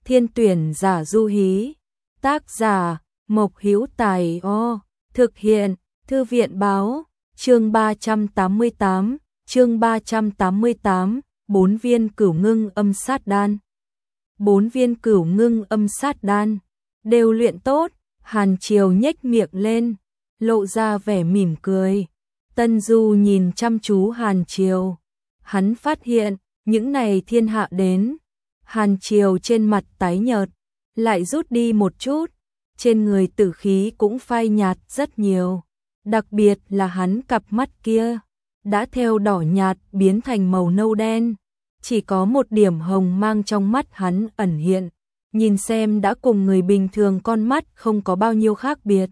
Thiên tuyển giả du hí. Tác giả Mộc Hữu Tài. Thực hiện Thư viện báo. Chương 388, 4 viên cửu ngưng âm sát đan. 4 viên cửu ngưng âm sát đan đều luyện tốt. Hàn Triều nhếch miệng lên, lộ ra vẻ mỉm cười. Tân Du nhìn chăm chú Hàn Triều, hắn phát hiện những này thiên hạ đến. Hàn Triều trên mặt tái nhợt, lại rút đi một chút, trên người tử khí cũng phai nhạt rất nhiều, đặc biệt là hắn cặp mắt kia đã theo đỏ nhạt biến thành màu nâu đen, chỉ có một điểm hồng mang trong mắt hắn ẩn hiện, nhìn xem đã cùng người bình thường con mắt không có bao nhiêu khác biệt.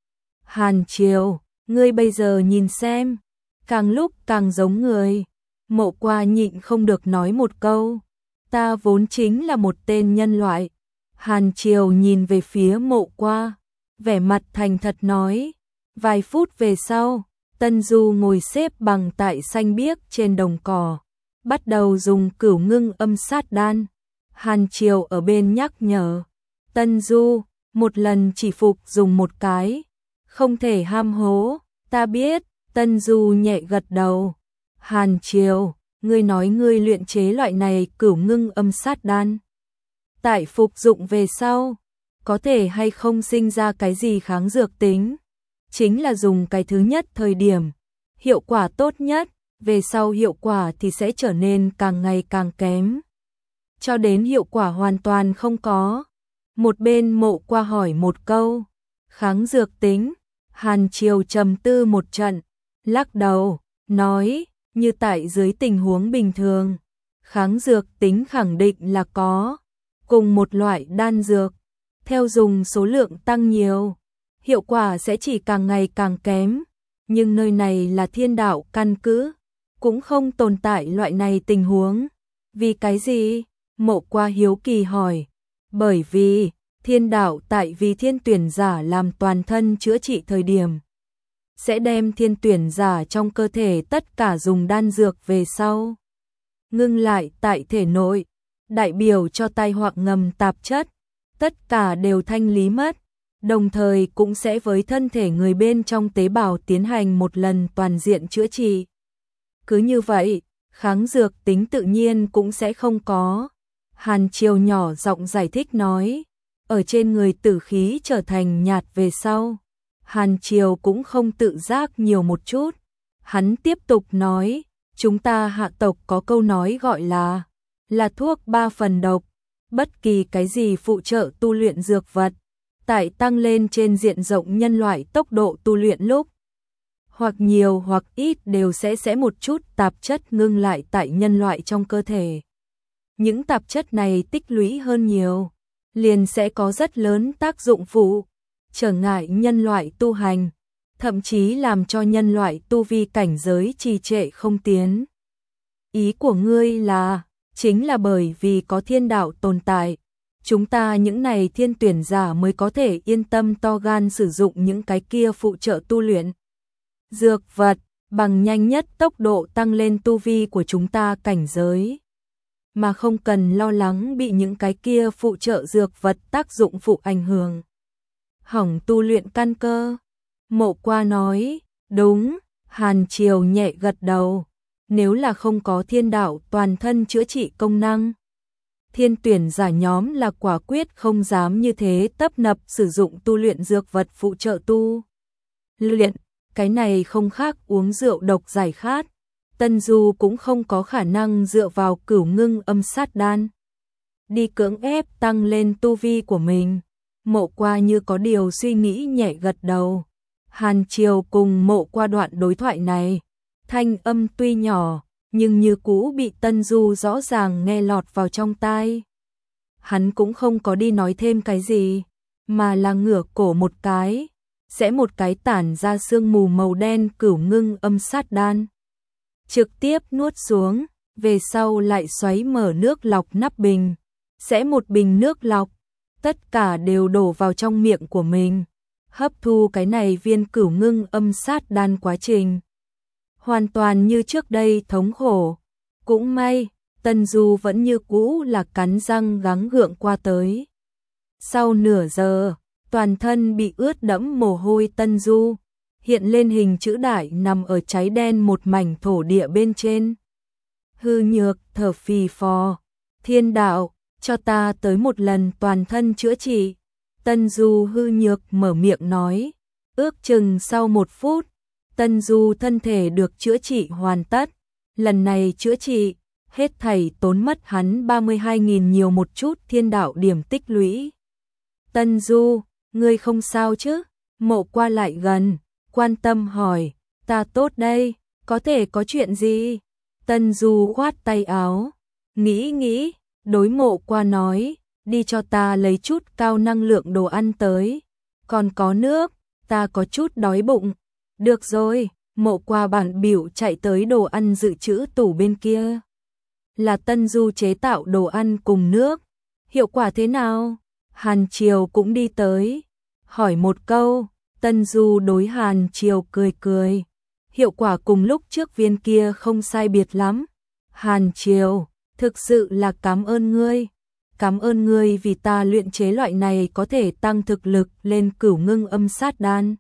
Hàn Triều, ngươi bây giờ nhìn xem, càng lúc càng giống người. Mộ Qua nhịn không được nói một câu, ta vốn chính là một tên nhân loại. Hàn Triều nhìn về phía Mộ Qua, vẻ mặt thành thật nói. Vài phút về sau, Tân Du ngồi xếp bằng tại xanh biếc trên đồng cỏ, bắt đầu dùng cửu ngưng âm sát đan. Hàn Triều ở bên nhắc nhở, Tân Du, một lần chỉ phục dùng một cái, không thể ham hố. Ta biết. Tân Du nhẹ gật đầu. Hàn Triều, ngươi nói ngươi luyện chế loại này cửu ngưng âm sát đan, tại phục dụng về sau, có thể hay không sinh ra cái gì kháng dược tính? Chính là dùng cái thứ nhất thời điểm, hiệu quả tốt nhất, về sau hiệu quả thì sẽ trở nên càng ngày càng kém, cho đến hiệu quả hoàn toàn không có. Một bên Mộ Qua hỏi một câu, kháng dược tính. Hàn Triều trầm tư một trận, lắc đầu, nói, như tại dưới tình huống bình thường, kháng dược tính khẳng định là có. Cùng một loại đan dược, theo dùng số lượng tăng nhiều, hiệu quả sẽ chỉ càng ngày càng kém. Nhưng nơi này là thiên đạo căn cứ, cũng không tồn tại loại này tình huống. Vì cái gì? Mộ Qua hiếu kỳ hỏi. Bởi vì thiên đạo tại vì thiên tuyển giả làm toàn thân chữa trị thời điểm, sẽ đem thiên tuyển giả trong cơ thể tất cả dùng đan dược về sau ngưng lại tại thể nội, đại biểu cho tai họa ngầm tạp chất, tất cả đều thanh lý mất, đồng thời cũng sẽ với thân thể người bên trong tế bào tiến hành một lần toàn diện chữa trị. Cứ như vậy, kháng dược tính tự nhiên cũng sẽ không có. Hàn Triều nhỏ giọng giải thích nói, ở trên người tử khí trở thành nhạt về sau, Hàn Triều cũng không tự giác nhiều một chút. Hắn tiếp tục nói, chúng ta hạ tộc có câu nói gọi là thuốc 3 phần độc, bất kỳ cái gì phụ trợ tu luyện dược vật, tại tăng lên trên diện rộng nhân loại tốc độ tu luyện lúc, hoặc nhiều hoặc ít đều sẽ một chút tạp chất ngưng lại tại nhân loại trong cơ thể. Những tạp chất này tích lũy hơn nhiều, liền sẽ có rất lớn tác dụng phụ, trở ngại nhân loại tu hành, thậm chí làm cho nhân loại tu vi cảnh giới trì trệ không tiến. Ý của ngươi là, chính là bởi vì có thiên đạo tồn tại, chúng ta những này thiên tuyển giả mới có thể yên tâm to gan sử dụng những cái kia phụ trợ tu luyện dược vật, bằng nhanh nhất tốc độ tăng lên tu vi của chúng ta cảnh giới, mà không cần lo lắng bị những cái kia phụ trợ dược vật tác dụng phụ ảnh hưởng, hỏng tu luyện căn cơ. Mộ Qua nói, đúng. Hàn Triều nhẹ gật đầu, nếu là không có thiên đạo toàn thân chữa trị công năng, thiên tuyển giả nhóm là quả quyết không dám như thế tấp nập sử dụng tu luyện dược vật phụ trợ tu luyện, cái này không khác uống rượu độc giải khát. Tân Du cũng không có khả năng dựa vào cửu ngưng âm sát đan đi cưỡng ép tăng lên tu vi của mình. Mộ Qua như có điều suy nghĩ nhẹ gật đầu. Hàn Triều cùng Mộ Qua đoạn đối thoại này, thanh âm tuy nhỏ, nhưng như cũ bị Tân Du rõ ràng nghe lọt vào trong tai. Hắn cũng không có đi nói thêm cái gì, mà là ngửa cổ một cái, sẽ một cái tản ra sương mù màu đen cửu ngưng âm sát đan, trực tiếp nuốt xuống, về sau lại xoáy mở nước lọc nắp bình, sẽ một bình nước lọc, tất cả đều đổ vào trong miệng của mình, hấp thu cái này viên cửu ngưng âm sát đan quá trình hoàn toàn như trước đây thống khổ. Cũng may, Tân Du vẫn như cũ là cắn răng gắng gượng qua tới. Sau nửa giờ, toàn thân bị ướt đẫm mồ hôi Tân Du hiện lên hình chữ đại nằm ở cháy đen một mảnh thổ địa bên trên. Hư Nhược thở phì phò, Thiên đạo, cho ta tới một lần toàn thân chữa trị. Tân Du Hư Nhược mở miệng nói, ước chừng sau 1 phút, Tân Du thân thể được chữa trị hoàn tất. Lần này chữa trị, hết thảy tốn mất hắn 32.000 nhiều một chút thiên đạo điểm tích lũy. Tân Du, ngươi không sao chứ? Mộ Qua lại gần, quan tâm hỏi, ta tốt đây, có thể có chuyện gì? Tân Du khoát tay áo, nghĩ, đối Mộ Qua nói, đi cho ta lấy chút cao năng lượng đồ ăn tới, còn có nước, ta có chút đói bụng. Được rồi, Mộ Qua bản biểu chạy tới đồ ăn dự trữ tủ bên kia. Là Tân Du chế tạo đồ ăn cùng nước, hiệu quả thế nào? Hàn Triều cũng đi tới, hỏi một câu. Tân Du đối Hàn Triều cười, hiệu quả cùng lúc trước viên kia không sai biệt lắm. Hàn Triều, thực sự là cảm ơn ngươi vì ta luyện chế loại này có thể tăng thực lực lên Cửu Ngưng Âm Sát Đan.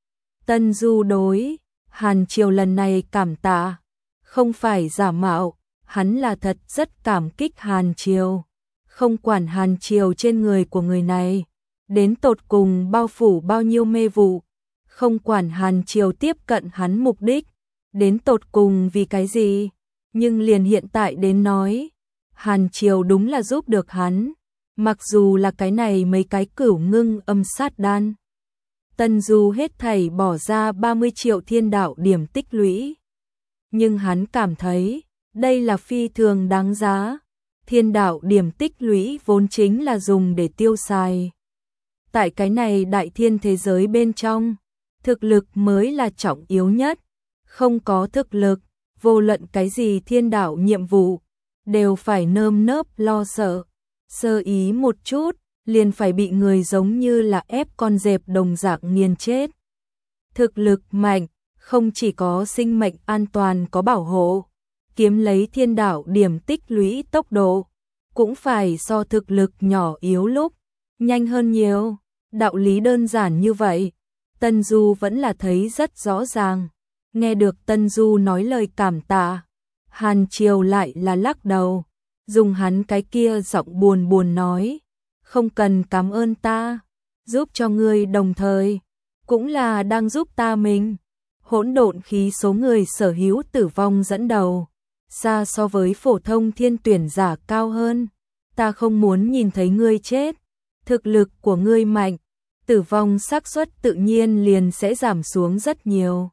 Tân Du đối Hàn Triều lần này cảm tạ, không phải giả mạo, hắn là thật rất cảm kích Hàn Triều. Không quản Hàn Triều trên người của người này đến tột cùng bao phủ bao nhiêu mê vụ, không quản Hàn Triều tiếp cận hắn mục đích đến tột cùng vì cái gì, nhưng liền hiện tại đến nói, Hàn Triều đúng là giúp được hắn, mặc dù là cái này mấy cái Cửu Ngưng Âm Sát Đan. Tân Du hết thảy bỏ ra 30 triệu thiên đạo điểm tích lũy, nhưng hắn cảm thấy đây là phi thường đáng giá. Thiên đạo điểm tích lũy vốn chính là dùng để tiêu xài. Tại cái này đại thiên thế giới bên trong, thực lực mới là trọng yếu nhất. Không có thực lực, vô luận cái gì thiên đạo nhiệm vụ, đều phải nơm nớp lo sợ. Sơ ý một chút, liền phải bị người giống như là ép con dẹp đồng dạng nghiền chết. Thực lực mạnh, không chỉ có sinh mệnh an toàn có bảo hộ, kiếm lấy thiên đạo điểm tích lũy tốc độ, cũng phải so thực lực nhỏ yếu lúc nhanh hơn nhiều. Đạo lý đơn giản như vậy, Tân Du vẫn là thấy rất rõ ràng. Nghe được Tân Du nói lời cảm tạ, Hàn Triều lại là lắc đầu, dùng hắn cái kia giọng buồn nói, không cần cảm ơn ta, giúp cho ngươi đồng thời cũng là đang giúp ta mình. Hỗn độn khí số người sở hữu tử vong dẫn đầu, xa so với phổ thông thiên tuyển giả cao hơn. Ta không muốn nhìn thấy ngươi chết, thực lực của ngươi mạnh, tử vong xác suất tự nhiên liền sẽ giảm xuống rất nhiều.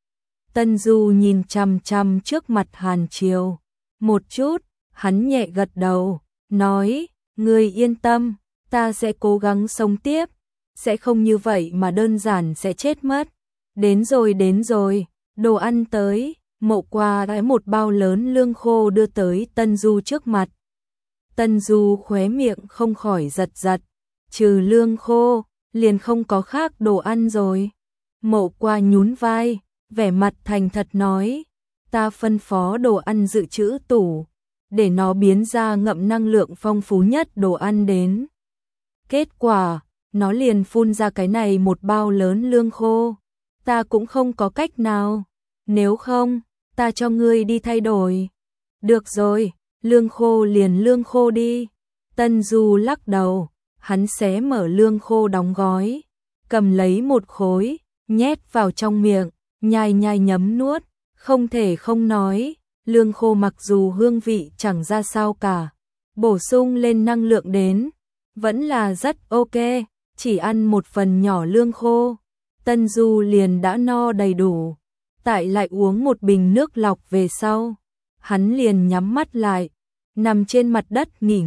Tân Du nhìn chằm chằm trước mặt Hàn Triều một chút, hắn nhẹ gật đầu, nói, ngươi yên tâm, ta sẽ cố gắng sống tiếp, sẽ không như vậy mà đơn giản sẽ chết mất. Đến rồi, đồ ăn tới. Mộ Qua đãi một bao lớn lương khô đưa tới Tân Du trước mặt. Tân Du khóe miệng không khỏi giật, trừ lương khô, liền không có khác đồ ăn rồi. Mộ Qua nhún vai, vẻ mặt thành thật nói, ta phân phó đồ ăn dự trữ tủ, để nó biến ra ngậm năng lượng phong phú nhất đồ ăn đến. Kết quả, nó liền phun ra cái này một bao lớn lương khô. Ta cũng không có cách nào, nếu không, ta cho ngươi đi thay đổi. Được rồi, lương khô liền lương khô đi. Tân Du lắc đầu, hắn xé mở lương khô đóng gói, cầm lấy một khối, nhét vào trong miệng, nhai nhấm nuốt, không thể không nói, lương khô mặc dù hương vị chẳng ra sao cả, bổ sung lên năng lượng đến, vẫn là rất ok, chỉ ăn một phần nhỏ lương khô, Tân Du liền đã no đầy đủ. Tại lại uống một bình nước lọc về sau, hắn liền nhắm mắt lại, nằm trên mặt đất nghỉ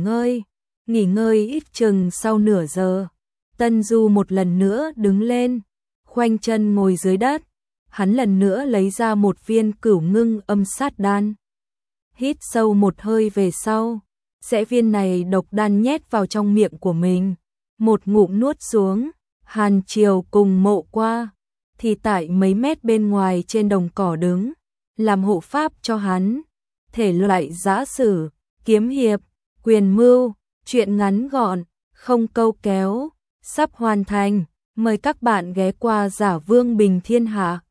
ngơi ít chừng sau nửa giờ. Tân Du một lần nữa đứng lên, khoanh chân ngồi dưới đất, hắn lần nữa lấy ra một viên Cửu Ngưng Âm Sát Đan. Hít sâu một hơi về sau, sẽ viên này độc đan nhét vào trong miệng của mình, một ngụm nuốt xuống. Hàn Triều cùng Mộ Qua thì tại mấy mét bên ngoài trên đồng cỏ đứng, làm hộ pháp cho hắn. Thể loại giả sử, kiếm hiệp, quyền mưu, truyện ngắn gọn, không câu kéo, sắp hoàn thành. Mời các bạn ghé qua Giả Vương Bình Thiên Hạ.